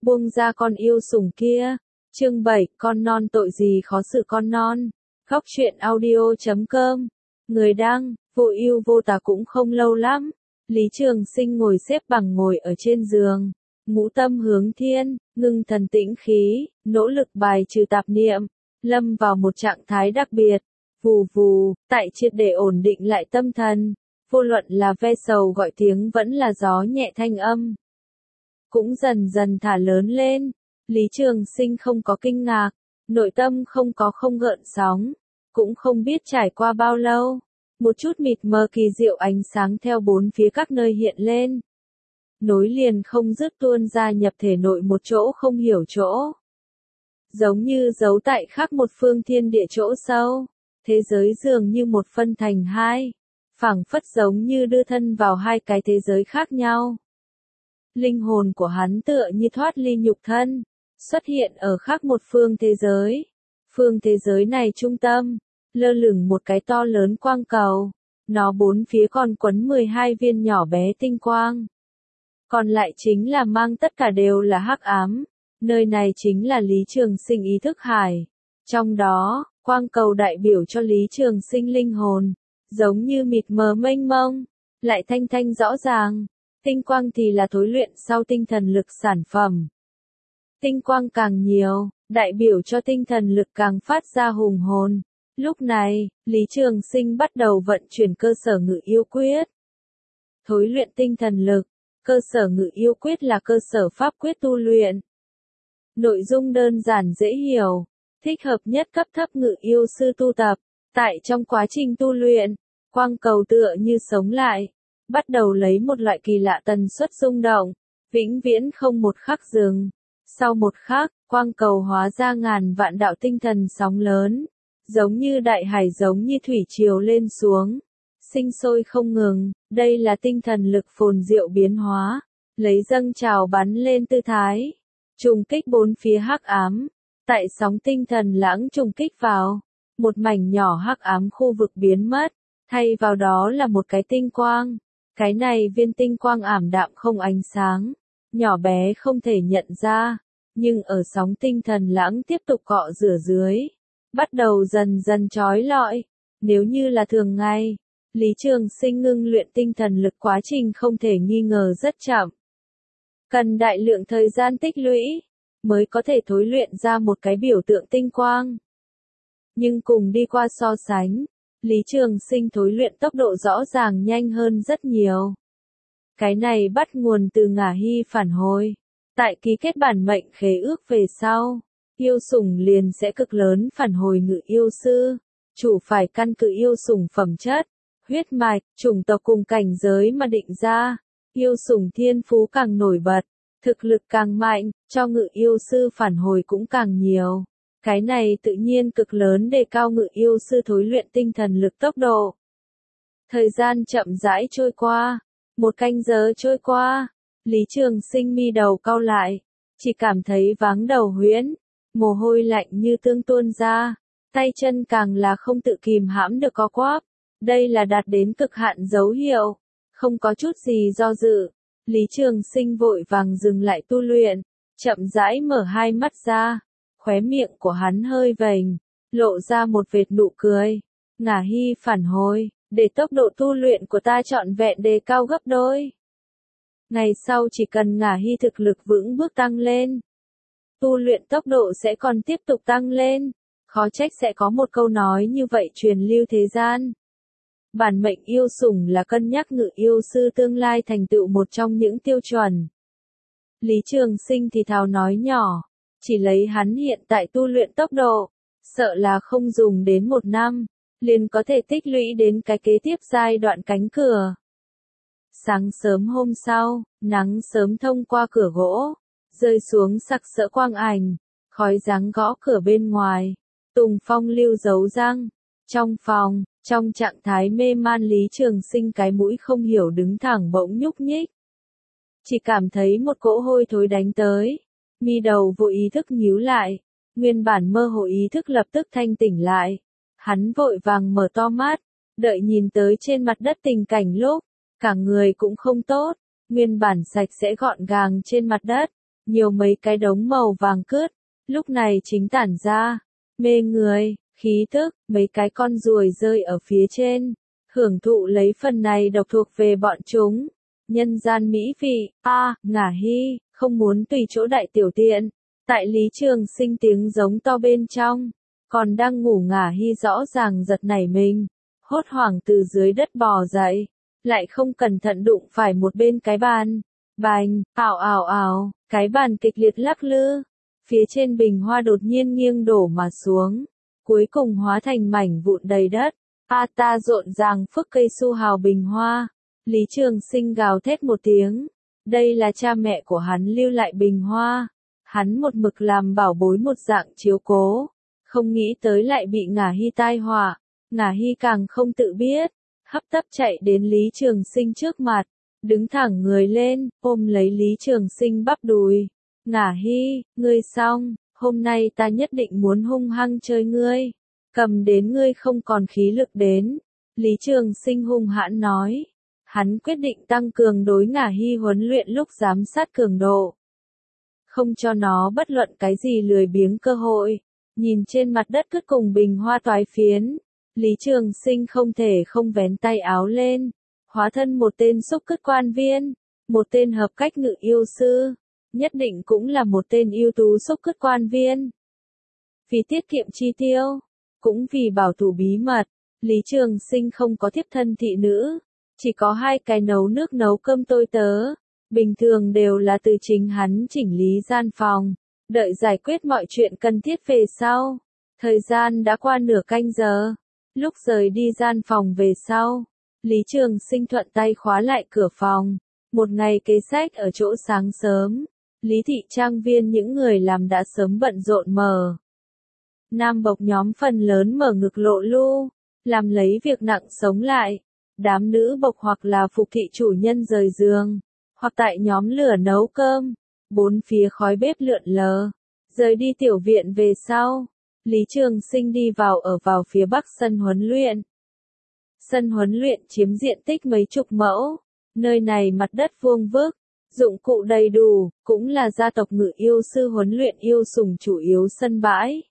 buông ra con yêu sủng kia. Chương 7, con non tội gì khó xử con non. Góc truyện audio.com. Người đăng, vô ưu vô tà. Cũng không lâu lắm, Lý Trường Sinh ngồi xếp bằng ngồi ở trên giường, ngũ tâm hướng thiên, ngưng thần tĩnh khí, nỗ lực bài trừ tạp niệm, lâm vào một trạng thái đặc biệt. Vù vù, tại triệt để ổn định lại tâm thần, vô luận là ve sầu gọi tiếng vẫn là gió nhẹ thanh âm, cũng dần dần thả lớn lên. Lý Trường Sinh không có kinh ngạc, nội tâm không có không gợn sóng, cũng không biết trải qua bao lâu, một chút mịt mờ kỳ diệu ánh sáng theo bốn phía các nơi hiện lên, nối liền không dứt tuôn ra nhập thể nội một chỗ không hiểu chỗ, giống như giấu tại khác một phương thiên địa chỗ sâu, thế giới dường như một phân thành hai, phảng phất giống như đưa thân vào hai cái thế giới khác nhau. Linh hồn của hắn tựa như thoát ly nhục thân, xuất hiện ở khác một phương thế giới. Phương thế giới này trung tâm, lơ lửng một cái to lớn quang cầu, nó bốn phía còn quấn 12 viên nhỏ bé tinh quang. Còn lại chính là mang tất cả đều là hắc ám, nơi này chính là Lý Trường Sinh ý thức hải. Trong đó, quang cầu đại biểu cho Lý Trường Sinh linh hồn, giống như mịt mờ mênh mông, lại thanh thanh rõ ràng. Tinh quang thì là thối luyện sau tinh thần lực sản phẩm. Tinh quang càng nhiều, đại biểu cho tinh thần lực càng phát ra hùng hồn. Lúc này, Lý Trường Sinh bắt đầu vận chuyển cơ sở ngự yêu quyết. Thối luyện tinh thần lực, cơ sở ngự yêu quyết là cơ sở pháp quyết tu luyện. Nội dung đơn giản dễ hiểu, thích hợp nhất cấp thấp ngự yêu sư tu tập. Tại trong quá trình tu luyện, quang cầu tựa như sống lại, bắt đầu lấy một loại kỳ lạ tần suất rung động, vĩnh viễn không một khắc dừng. Sau một khắc, quang cầu hóa ra ngàn vạn đạo tinh thần sóng lớn, giống như đại hải giống như thủy triều lên xuống, sinh sôi không ngừng. Đây là tinh thần lực phồn diệu biến hóa, lấy dâng trào bắn lên tư thái, trùng kích bốn phía hắc ám. Tại sóng tinh thần lãng trùng kích vào, một mảnh nhỏ hắc ám khu vực biến mất, thay vào đó là một cái tinh quang. Cái này viên tinh quang ảm đạm không ánh sáng, nhỏ bé không thể nhận ra, nhưng ở sóng tinh thần lãng tiếp tục cọ rửa dưới, bắt đầu dần dần chói lọi. Nếu như là thường ngày, Lý Trường Sinh ngưng luyện tinh thần lực quá trình không thể nghi ngờ rất chậm, cần đại lượng thời gian tích lũy, mới có thể thối luyện ra một cái biểu tượng tinh quang. Nhưng cùng đi qua so sánh, Lý Trường Sinh thối luyện tốc độ rõ ràng nhanh hơn rất nhiều. Cái này bắt nguồn từ Ngả Hy phản hồi. Tại ký kết bản mệnh khế ước về sau, yêu sủng liền sẽ cực lớn phản hồi ngự yêu sư. Chủ phải căn cứ yêu sủng phẩm chất, huyết mạch, chủng tộc cùng cảnh giới mà định ra. Yêu sủng thiên phú càng nổi bật, thực lực càng mạnh, cho ngự yêu sư phản hồi cũng càng nhiều. Cái này tự nhiên cực lớn đề cao ngự yêu sư thối luyện tinh thần lực tốc độ. Thời gian chậm rãi trôi qua, một canh giờ trôi qua, Lý Trường Sinh mi đầu cau lại, chỉ cảm thấy váng đầu huyễn, mồ hôi lạnh như tương tuôn ra, tay chân càng là không tự kìm hãm được co quắp. Đây là đạt đến cực hạn dấu hiệu, không có chút gì do dự. Lý Trường Sinh vội vàng dừng lại tu luyện, chậm rãi mở hai mắt ra. Khóe miệng của hắn hơi vểnh, lộ ra một vệt nụ cười. Ngả Hy phản hồi, để tốc độ tu luyện của ta trọn vẹn đề cao gấp đôi. Ngày sau chỉ cần Ngả Hy thực lực vững bước tăng lên, tu luyện tốc độ sẽ còn tiếp tục tăng lên. Khó trách sẽ có một câu nói như vậy truyền lưu thế gian. Bản mệnh yêu sủng là cân nhắc ngự yêu sư tương lai thành tựu một trong những tiêu chuẩn. Lý Trường Sinh thì thào nói nhỏ. Chỉ lấy hắn hiện tại tu luyện tốc độ, sợ là không dùng đến một năm, liền có thể tích lũy đến cái kế tiếp giai đoạn cánh cửa. Sáng sớm hôm sau, nắng sớm thông qua cửa gỗ, rơi xuống sặc sỡ quang ảnh, khói dáng gõ cửa bên ngoài, Tùng Phong lưu giấu răng. Trong phòng, trong trạng thái mê man Lý Trường Sinh cái mũi không hiểu đứng thẳng bỗng nhúc nhích. Chỉ cảm thấy một cỗ hôi thối đánh tới. Mi đầu vô ý thức nhíu lại, nguyên bản mơ hồ ý thức lập tức thanh tỉnh lại. Hắn vội vàng mở to mắt, đợi nhìn tới trên mặt đất tình cảnh lúc, cả người cũng không tốt, nguyên bản sạch sẽ gọn gàng trên mặt đất, nhiều mấy cái đống màu vàng cứt, lúc này chính tản ra, mê người, khí thức, mấy cái con ruồi rơi ở phía trên, hưởng thụ lấy phần này độc thuộc về bọn chúng. Nhân gian mỹ vị, Ngả Hy, không muốn tùy chỗ đại tiểu tiện. Tại Lý Trường Sinh tiếng giống to bên trong, còn đang ngủ Ngả Hy rõ ràng giật nảy mình, hốt hoảng từ dưới đất bò dậy, lại không cẩn thận đụng phải một bên cái bàn. Bành, ào ào ào, cái bàn kịch liệt lắc lư, phía trên bình hoa đột nhiên nghiêng đổ mà xuống, cuối cùng hóa thành mảnh vụn đầy đất. Ta rộn ràng phức cây su hào bình hoa. Lý Trường Sinh gào thét một tiếng. Đây là cha mẹ của hắn lưu lại bình hoa. Hắn một mực làm bảo bối một dạng chiếu cố. Không nghĩ tới lại bị Ngả Hy tai họa. Ngả Hy càng không tự biết. Hấp tấp chạy đến Lý Trường Sinh trước mặt. Đứng thẳng người lên, ôm lấy Lý Trường Sinh bắp đùi. Ngả Hy, ngươi xong, hôm nay ta nhất định muốn hung hăng chơi ngươi. Cầm đến ngươi không còn khí lực đến. Lý Trường Sinh hung hãn nói. Hắn quyết định tăng cường đối Ngả Hy huấn luyện lúc giám sát cường độ. Không cho nó bất luận cái gì lười biếng cơ hội. Nhìn trên mặt đất cứt cùng bình hoa toái phiến. Lý Trường Sinh không thể không vén tay áo lên. Hóa thân một tên xúc cứt quan viên. Một tên hợp cách ngự yêu sư. Nhất định cũng là một tên ưu tú xúc cứt quan viên. Vì tiết kiệm chi tiêu. Cũng vì bảo thủ bí mật, Lý Trường Sinh không có thiếp thân thị nữ, chỉ có 2 cái nấu nước nấu cơm tôi tớ, bình thường đều là từ chính hắn chỉnh lý gian phòng, đợi giải quyết mọi chuyện cần thiết về sau. Thời gian đã qua nửa canh giờ, lúc rời đi gian phòng về sau, Lý Trường Sinh thuận tay khóa lại cửa phòng, một ngày kế sách ở chỗ sáng sớm, Lý thị trang viên những người làm đã sớm bận rộn mở. Nam bộc nhóm phần lớn mở ngực lộ lu, làm lấy việc nặng sống lại. Đám nữ bộc hoặc là phục thị chủ nhân rời giường, hoặc tại nhóm lửa nấu cơm. Bốn phía khói bếp lượn lờ. Rời đi tiểu viện về sau, Lý Trường Sinh đi vào phía bắc sân huấn luyện. Sân huấn luyện chiếm diện tích mấy chục mẫu. Nơi này mặt đất vuông vức, dụng cụ đầy đủ, cũng là gia tộc ngự yêu sư huấn luyện yêu sủng chủ yếu sân bãi.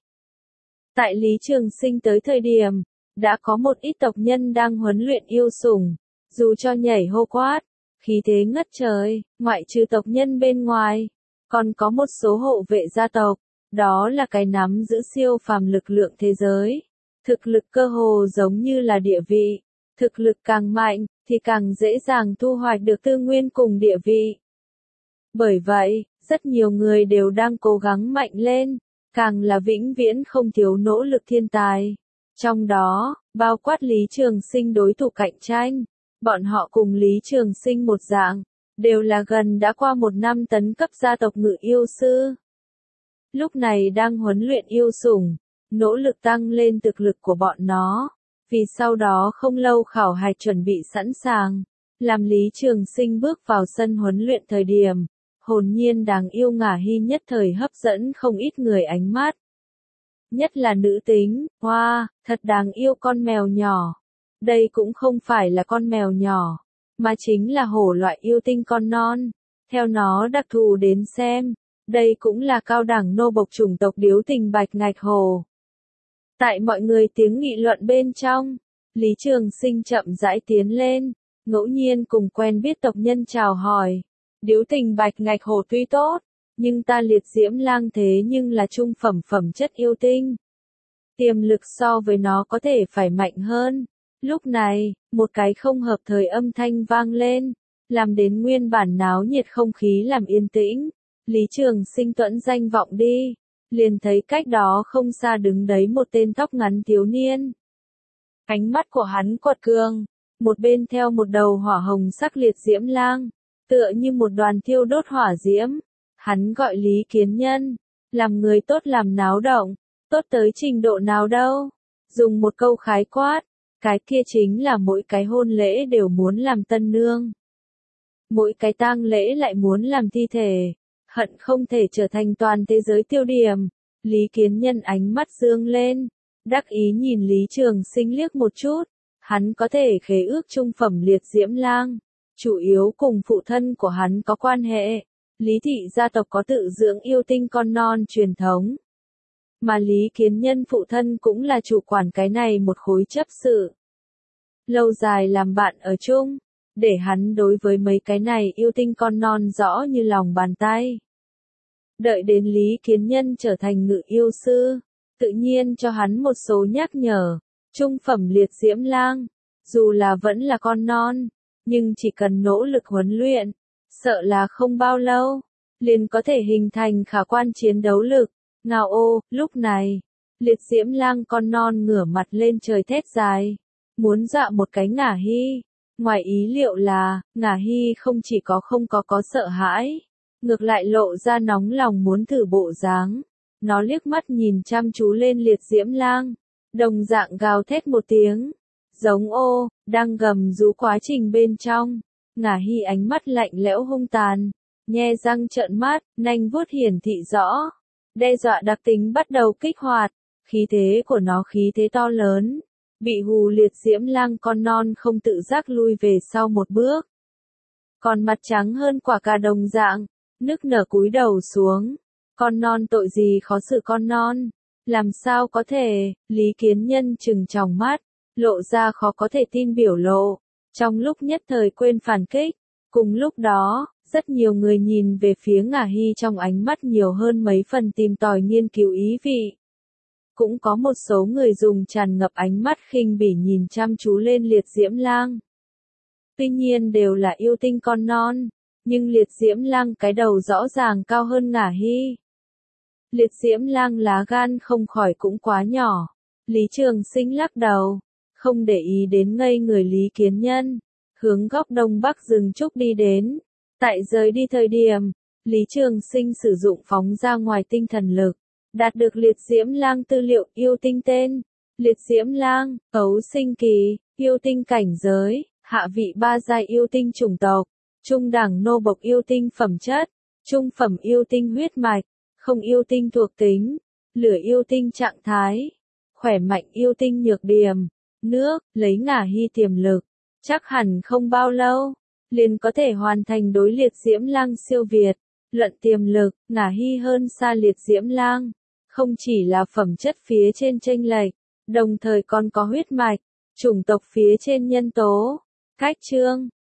Tại Lý Trường Sinh tới thời điểm, đã có một ít tộc nhân đang huấn luyện yêu sủng, dù cho nhảy hô quát, khí thế ngất trời, ngoại trừ tộc nhân bên ngoài, còn có một số hộ vệ gia tộc, đó là cái nắm giữ siêu phàm lực lượng thế giới. Thực lực cơ hồ giống như là địa vị, thực lực càng mạnh, thì càng dễ dàng thu hoạch được tư nguyên cùng địa vị. Bởi vậy, rất nhiều người đều đang cố gắng mạnh lên. Càng là vĩnh viễn không thiếu nỗ lực thiên tài. Trong đó, bao quát Lý Trường Sinh đối thủ cạnh tranh. Bọn họ cùng Lý Trường Sinh một dạng, đều là gần đã qua 1 năm tấn cấp gia tộc ngự yêu sư. Lúc này đang huấn luyện yêu sủng, nỗ lực tăng lên thực lực của bọn nó. Vì sau đó không lâu khảo hạch chuẩn bị sẵn sàng, làm Lý Trường Sinh bước vào sân huấn luyện thời điểm. Hồn nhiên đáng yêu Ngả Hy nhất thời hấp dẫn không ít người ánh mắt. Nhất là nữ tính, wow, thật đáng yêu con mèo nhỏ. Đây cũng không phải là con mèo nhỏ, mà chính là hổ loại yêu tinh con non. Theo nó đặc thù đến xem, đây cũng là cao đẳng nô bộc chủng tộc điếu tình bạch ngạch hổ. Tại mọi người tiếng nghị luận bên trong, Lý Trường Sinh chậm rãi tiến lên, ngẫu nhiên cùng quen biết tộc nhân chào hỏi. Điếu tình bạch ngạch hổ tuy tốt, nhưng ta liệt diễm lang thế nhưng là trung phẩm chất yêu tinh. Tiềm lực so với nó có thể phải mạnh hơn. Lúc này, một cái không hợp thời âm thanh vang lên, làm đến nguyên bản náo nhiệt không khí làm yên tĩnh. Lý Trường Sinh tuẫn danh vọng đi, liền thấy cách đó không xa đứng đấy một tên tóc ngắn thiếu niên. Ánh mắt của hắn quật cường, một bên theo một đầu hỏa hồng sắc liệt diễm lang, tựa như một đoàn thiêu đốt hỏa diễm. Hắn gọi Lý Kiến Nhân, làm người tốt làm náo động, tốt tới trình độ nào đâu. Dùng một câu khái quát, cái kia chính là mỗi cái hôn lễ đều muốn làm tân nương. Mỗi cái tang lễ lại muốn làm thi thể, hận không thể trở thành toàn thế giới tiêu điểm. Lý Kiến Nhân ánh mắt dương lên, đắc ý nhìn Lý Trường Sinh liếc một chút, hắn có thể khế ước trung phẩm liệt diễm lang, chủ yếu cùng phụ thân của hắn có quan hệ. Lý thị gia tộc có tự dưỡng yêu tinh con non truyền thống. Mà Lý Kiến Nhân phụ thân cũng là chủ quản cái này một khối chấp sự. Lâu dài làm bạn ở chung, để hắn đối với mấy cái này yêu tinh con non rõ như lòng bàn tay. Đợi đến Lý Kiến Nhân trở thành ngự yêu sư, tự nhiên cho hắn một số nhắc nhở. Trung phẩm liệt diễm lang, dù là vẫn là con non, nhưng chỉ cần nỗ lực huấn luyện, sợ là không bao lâu, liền có thể hình thành khả quan chiến đấu lực. Ngao ô, lúc này, liệt diễm lang con non ngửa mặt lên trời thét dài, muốn dọa một cái Ngả Hy. Ngoài ý liệu là, Ngả Hy không chỉ không có sợ hãi, ngược lại lộ ra nóng lòng muốn thử bộ dáng. Nó liếc mắt nhìn chăm chú lên liệt diễm lang, đồng dạng gào thét một tiếng, giống ô, đang gầm rú quá trình bên trong. Ngả Hy ánh mắt lạnh lẽo hung tàn, nhe răng trợn mắt, nanh vuốt hiển thị rõ. Đe dọa đặc tính bắt đầu kích hoạt, khí thế của nó khí thế to lớn, bị hù liệt diễm lang con non không tự giác lui về sau một bước. Còn mặt trắng hơn quả cà đồng dạng, nức nở cúi đầu xuống. Con non tội gì khó xử con non, làm sao có thể, Lý Kiến Nhân trừng tròng mắt, lộ ra khó có thể tin biểu lộ, trong lúc nhất thời quên phản kích. Cùng lúc đó, rất nhiều người nhìn về phía Ngả Hy trong ánh mắt nhiều hơn mấy phần tìm tòi nghiên cứu ý vị. Cũng có một số người dùng tràn ngập ánh mắt khinh bỉ nhìn chăm chú lên liệt diễm lang. Tuy nhiên đều là yêu tinh con non, nhưng liệt diễm lang cái đầu rõ ràng cao hơn Ngả Hy. Liệt diễm lang lá gan không khỏi cũng quá nhỏ. Lý Trường Sinh lắc đầu, không để ý đến ngây người Lý Kiến Nhân, hướng góc đông bắc rừng trúc đi đến. Tại rời đi thời điểm, Lý Trường Sinh sử dụng phóng ra ngoài tinh thần lực, đạt được liệt diễm lang tư liệu yêu tinh tên. Liệt diễm lang, cấu sinh kỳ, yêu tinh cảnh giới, hạ vị 3 giai yêu tinh chủng tộc, trung đẳng nô bộc yêu tinh phẩm chất, trung phẩm yêu tinh huyết mạch, không yêu tinh thuộc tính, lửa yêu tinh trạng thái, khỏe mạnh yêu tinh nhược điểm, nước, lấy Ngả Hy tiềm lực, chắc hẳn không bao lâu, liền có thể hoàn thành đối liệt diễm lang siêu việt. Luận tiềm lực, Ngả Hy hơn xa liệt diễm lang, không chỉ là phẩm chất phía trên chênh lệch, đồng thời còn có huyết mạch, chủng tộc phía trên nhân tố. Cách chương